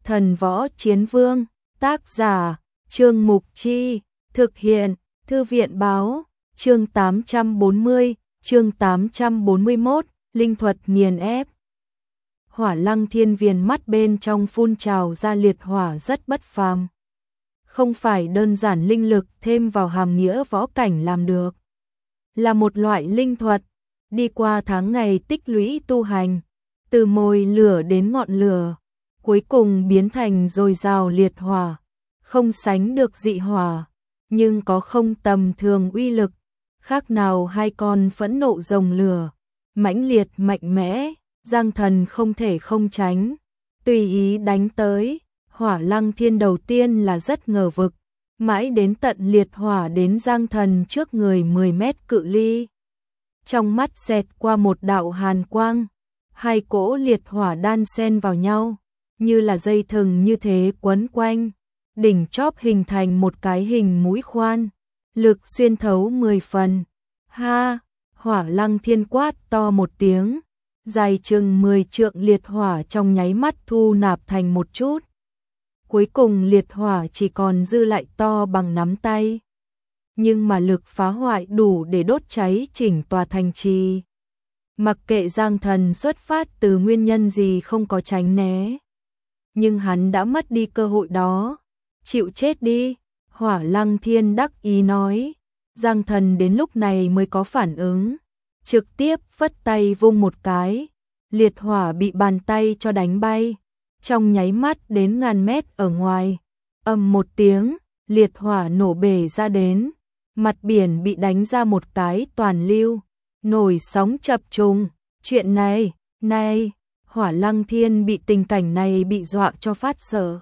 Thần võ chiến vương, tác giả, Trương Mục Chi, thực hiện, Thư viện báo, chương 840, chương 841, linh thuật nghiền ép. Hỏa Lăng Thiên Viền mắt bên trong phun trào ra liệt hỏa rất bất phàm. Không phải đơn giản linh lực thêm vào hàm nghĩa võ cảnh làm được. Là một loại linh thuật, đi qua tháng ngày tích lũy tu hành, từ mồi lửa đến ngọn lửa, cuối cùng biến thành dồi dào liệt hỏa, không sánh được dị hỏa, nhưng có không tầm thường uy lực, khác nào hai con phẫn nộ rồng lửa, mãnh liệt mạnh mẽ, Giang Thần không thể không tránh, tùy ý đánh tới. Hỏa Lăng Thiên đầu tiên là rất ngờ vực, mãi đến tận liệt hỏa đến Giang Thần trước người 10 mét cự ly. Trong mắt xẹt qua một đạo hàn quang, hai cỗ liệt hỏa đan xen vào nhau, như là dây thừng như thế quấn quanh, đỉnh chóp hình thành một cái hình mũi khoan, lực xuyên thấu 10 phần. Ha, Hỏa Lăng Thiên quát to một tiếng, dài chừng 10 trượng liệt hỏa trong nháy mắt thu nạp thành một chút. Cuối cùng liệt hỏa chỉ còn dư lại to bằng nắm tay. Nhưng mà lực phá hoại đủ để đốt cháy chỉnh tòa thành trì. Mặc kệ Giang Thần xuất phát từ nguyên nhân gì không có tránh né. Nhưng hắn đã mất đi cơ hội đó. Chịu chết đi, Hỏa Lăng Thiên đắc ý nói. Giang Thần đến lúc này mới có phản ứng. Trực tiếp phất tay vung một cái. Liệt hỏa bị bàn tay cho đánh bay. Trong nháy mắt đến ngàn mét ở ngoài, ầm một tiếng, liệt hỏa nổ bể ra đến, mặt biển bị đánh ra một cái toàn lưu, nổi sóng chập trùng. Chuyện này, Hỏa Lăng Thiên bị tình cảnh này bị dọa cho phát sợ.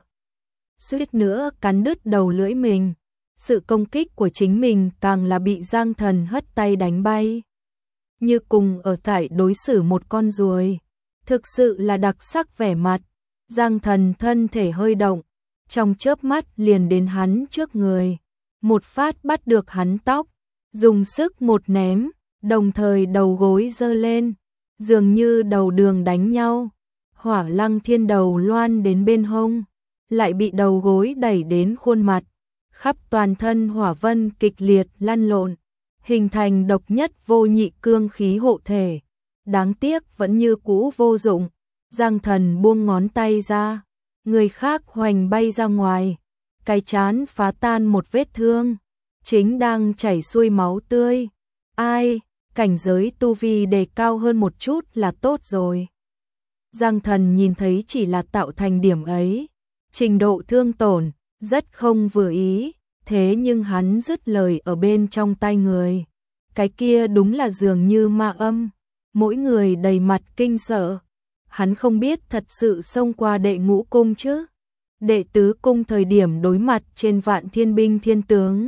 Suýt nữa cắn đứt đầu lưỡi mình, sự công kích của chính mình càng là bị Giang Thần hất tay đánh bay. Như cùng ở tại đối xử một con ruồi, thực sự là đặc sắc vẻ mặt. Giang Thần thân thể hơi động, trong chớp mắt liền đến hắn trước người, một phát bắt được hắn tóc, dùng sức một ném, đồng thời đầu gối giơ lên, dường như đầu đường đánh nhau. Hỏa Lăng Thiên đầu loan đến bên hông, lại bị đầu gối đẩy đến khuôn mặt, khắp toàn thân hỏa vân kịch liệt lăn lộn, hình thành độc nhất vô nhị cương khí hộ thể. Đáng tiếc vẫn như cũ vô dụng. Giang Thần buông ngón tay ra, người khác hoành bay ra ngoài, cái trán phá tan một vết thương, chính đang chảy xuôi máu tươi. Ai, cảnh giới tu vi đề cao hơn một chút là tốt rồi. Giang Thần nhìn thấy chỉ là tạo thành điểm ấy, trình độ thương tổn, rất không vừa ý, thế nhưng hắn dứt lời ở bên trong tai người. Cái kia đúng là dường như ma âm, mỗi người đầy mặt kinh sợ. Hắn không biết thật sự xông qua đệ ngũ cung chứ. Đệ tứ cung thời điểm đối mặt trên vạn thiên binh thiên tướng.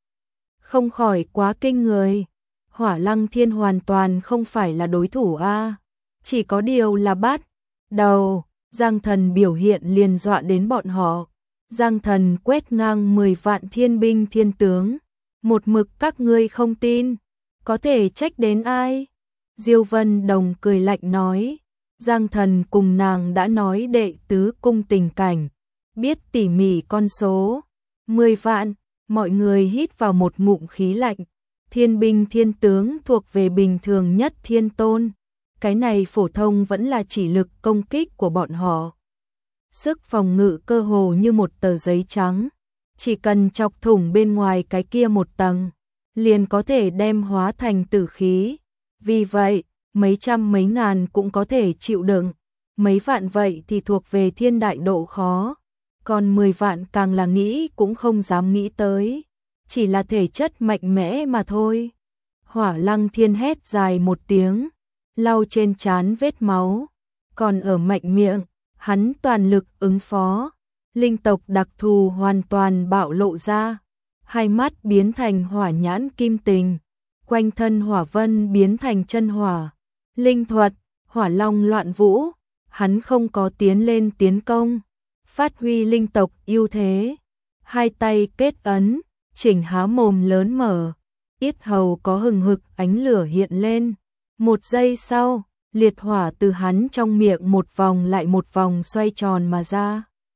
Không khỏi quá kinh người. Hỏa Lăng Thiên hoàn toàn không phải là đối thủ a. Chỉ có điều là bắt đầu, Giang Thần biểu hiện liền dọa đến bọn họ. Giang Thần quét ngang 10 vạn thiên binh thiên tướng. Một mực các ngươi không tin, có thể trách đến ai? Diêu Vân Đồng cười lạnh nói. Giang Thần cùng nàng đã nói đệ tứ cung tình cảnh, biết tỉ mỉ con số 10 vạn, mọi người hít vào một ngụm khí lạnh. Thiên binh thiên tướng thuộc về bình thường nhất thiên tôn, cái này phổ thông vẫn là chỉ lực công kích của bọn họ. Sức phòng ngự cơ hồ như một tờ giấy trắng, chỉ cần chọc thủng bên ngoài cái kia một tầng, liền có thể đem hóa thành tử khí. Vì vậy, mấy trăm mấy ngàn cũng có thể chịu đựng, mấy vạn vậy thì thuộc về thiên đại độ khó, còn 10 vạn càng là nghĩ cũng không dám nghĩ tới, chỉ là thể chất mạnh mẽ mà thôi. Hỏa Lăng Thiên hét dài một tiếng, lau trên trán vết máu, còn ở mạnh miệng, hắn toàn lực ứng phó, linh tộc đặc thù hoàn toàn bạo lộ ra, hai mắt biến thành hỏa nhãn kim tình, quanh thân hỏa vân biến thành chân hỏa. Linh thuật, hỏa long loạn vũ, hắn không có tiến lên tiến công, phát huy linh tộc ưu thế, hai tay kết ấn, chỉnh há mồm lớn mở, yết hầu có hừng hực ánh lửa hiện lên. Một giây sau, liệt hỏa từ hắn trong miệng một vòng lại một vòng xoay tròn mà ra.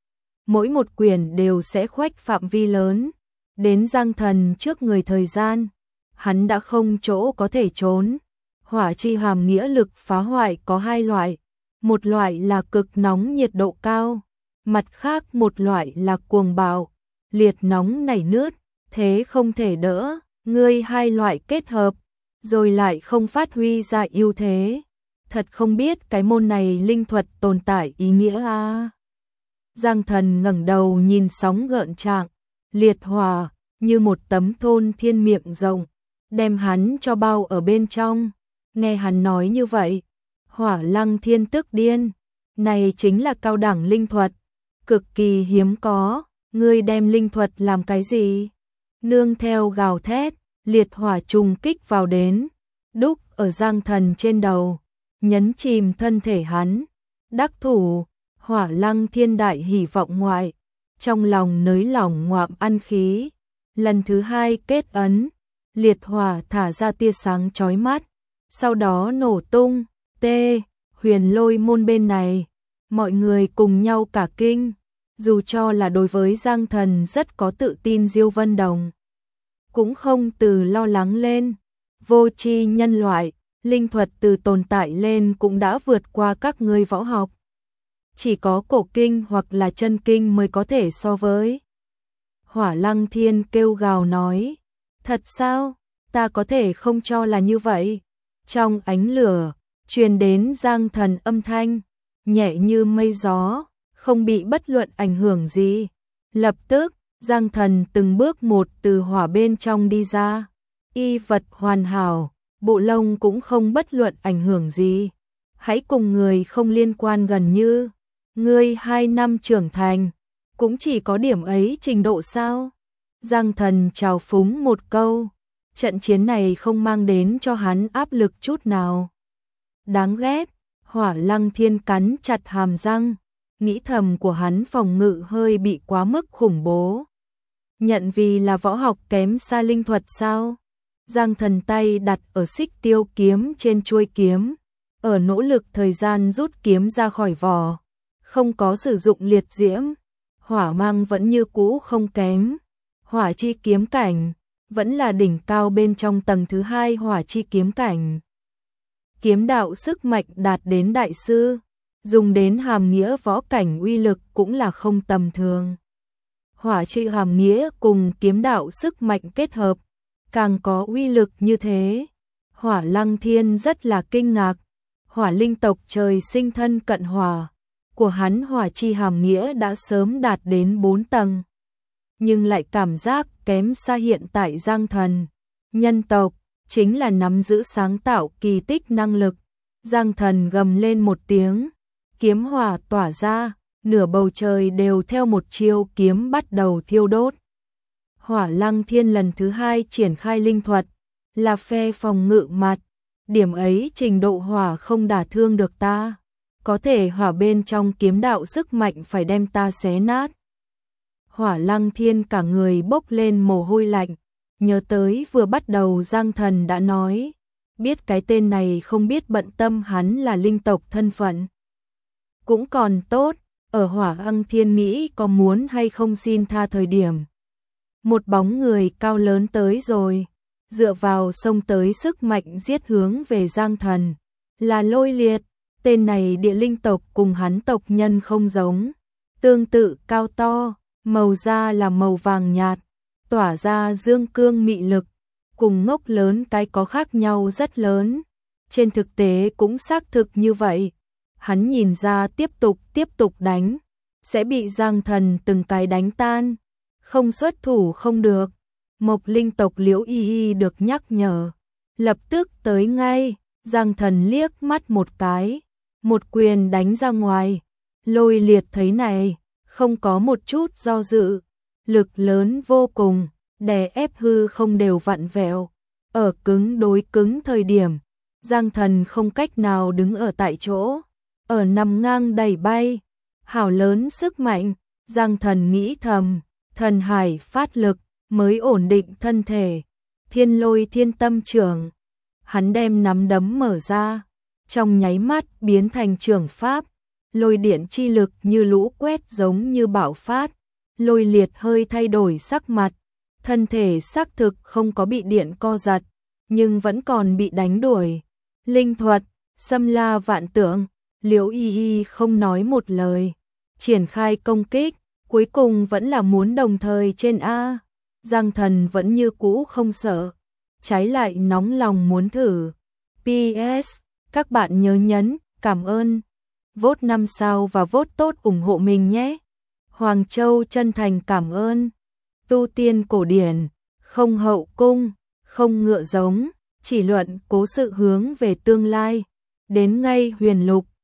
mỗi một quyền đều sẽ khoách phạm vi lớn, đến Giang Thần trước người thời gian, hắn đã không chỗ có thể trốn. Hỏa chi hàm nghĩa lực phá hoại có hai loại, một loại là cực nóng nhiệt độ cao, mặt khác một loại là cuồng bạo, liệt nóng nảy nướt, thế không thể đỡ, ngươi hai loại kết hợp, rồi lại không phát huy ra ưu thế. Thật không biết cái môn này linh thuật tồn tại ý nghĩa a. Giang Thần ngẩng đầu nhìn sóng gợn trạng, liệt hỏa, như một tấm thôn thiên miệng rộng, đem hắn cho bao ở bên trong. Nghe hắn nói như vậy, Hỏa Lăng Thiên tức điên, này chính là cao đẳng linh thuật, cực kỳ hiếm có, ngươi đem linh thuật làm cái gì? Nương theo gào thét, liệt hỏa trùng kích vào đến, đúc ở Giang Thần trên đầu, nhấn chìm thân thể hắn. Đắc thủ, Hỏa Lăng Thiên đại hỉ vọng ngoại, trong lòng nới lỏng ngoạm ăn khí, lần thứ hai kết ấn, liệt hỏa thả ra tia sáng chói mắt, sau đó nổ tung. Huyền Lôi môn bên này, mọi người cùng nhau cả kinh, dù cho là đối với Giang Thần rất có tự tin Diêu Vân Đồng, cũng không từ lo lắng lên. Vô tri nhân loại, linh thuật từ tồn tại lên cũng đã vượt qua các ngươi võ học. Chỉ có cổ kinh hoặc là chân kinh mới có thể so với. Hỏa Lăng Thiên kêu gào nói, thật sao, ta có thể không cho là như vậy. Trong ánh lửa, truyền đến Giang Thần âm thanh, nhẹ như mây gió, không bị bất luận ảnh hưởng gì. Lập tức, Giang Thần từng bước một từ hỏa bên trong đi ra, y vật hoàn hảo, bộ lông cũng không bất luận ảnh hưởng gì. Hãy cùng người không liên quan gần như, ngươi 2 năm trưởng thành, cũng chỉ có điểm ấy trình độ sao? Giang Thần trào phúng một câu, trận chiến này không mang đến cho hắn áp lực chút nào. Đáng ghét, Hỏa Lăng Thiên cắn chặt hàm răng, nghĩ thầm của hắn phòng ngự hơi bị quá mức khủng bố. Nhận vì là võ học kém xa linh thuật sao? Giang Thần tay đặt ở xích tiêu kiếm trên chuôi kiếm, ở nỗ lực thời gian rút kiếm ra khỏi vỏ, không có sử dụng liệt diễm, hỏa mang vẫn như cũ không kém. Hỏa chi kiếm cảnh, vẫn là đỉnh cao bên trong tầng thứ 2 hỏa chi kiếm cảnh. Kiếm đạo sức mạnh đạt đến đại sư, dùng đến hàm nghĩa võ cảnh uy lực cũng là không tầm thường. Hỏa chi hàm nghĩa cùng kiếm đạo sức mạnh kết hợp, càng có uy lực như thế. Hỏa Lăng Thiên rất là kinh ngạc, hỏa linh tộc trời sinh thân cận hỏa, của hắn hỏa chi hàm nghĩa đã sớm đạt đến 4 tầng. Nhưng lại cảm giác kém xa hiện tại Giang Thần. Nhân tộc, chính là nắm giữ sáng tạo kỳ tích năng lực. Giang Thần gầm lên một tiếng, kiếm hỏa tỏa ra, nửa bầu trời đều theo một chiêu kiếm bắt đầu thiêu đốt. Hỏa Lăng Thiên lần thứ 2 triển khai linh thuật, là phe phòng ngự mặt, điểm ấy trình độ hỏa không đả thương được ta, có thể hỏa bên trong kiếm đạo sức mạnh phải đem ta xé nát. Hỏa Lăng Thiên cả người bốc lên mồ hôi lạnh, nhớ tới vừa bắt đầu Giang Thần đã nói, biết cái tên này không biết bận tâm hắn là linh tộc thân phận. Cũng còn tốt, ở Hỏa Lăng Thiên nghĩ có muốn hay không xin tha thời điểm. Một bóng người cao lớn tới rồi, dựa vào xông tới sức mạnh giết hướng về Giang Thần, là Lôi Liệt, tên này địa linh tộc cùng hắn tộc nhân không giống, tương tự cao to, màu da là màu vàng nhạt, tỏa ra dương cương mị lực, cùng ngốc lớn cái có khác nhau rất lớn. Trên thực tế cũng xác thực như vậy, hắn nhìn ra tiếp tục đánh, sẽ bị Giang Thần từng cái đánh tan, không xuất thủ không được. Mộc linh tộc Liễu Y Y được nhắc nhở, lập tức tới ngay. Giang Thần liếc mắt một cái, một quyền đánh ra ngoài. Lôi Liệt thấy này, không có một chút do dự, lực lớn vô cùng, đè ép hư không đều vặn vẹo. Ở cứng đối cứng thời điểm, Giang Thần không cách nào đứng ở tại chỗ, ở nằm ngang đẩy bay. Hảo lớn sức mạnh, Giang Thần nghĩ thầm, thần hải phát lực mới ổn định thân thể. Thiên Lôi Thiên Tâm Trưởng, hắn đem nắm đấm mở ra, trong nháy mắt biến thành trưởng pháp, lôi điện chi lực như lũ quét giống như bạo phát, Lôi Liệt hơi thay đổi sắc mặt, thân thể xác thực không có bị điện co giật, nhưng vẫn còn bị đánh đuổi. Linh thuật, xâm la vạn tượng, Liễu Y Y không nói một lời, triển khai công kích, cuối cùng vẫn là muốn đồng thời trên A. Giang Thần vẫn như cũ không sợ, trái lại nóng lòng muốn thử. PS, các bạn nhớ nhấn, cảm ơn, vote 5 sao và vote tốt ủng hộ mình nhé. Hoàng Châu chân thành cảm ơn. Tu tiên cổ điển, không hậu cung, không ngựa giống, chỉ luận cố sự hướng về tương lai. Đến ngay huyền lục,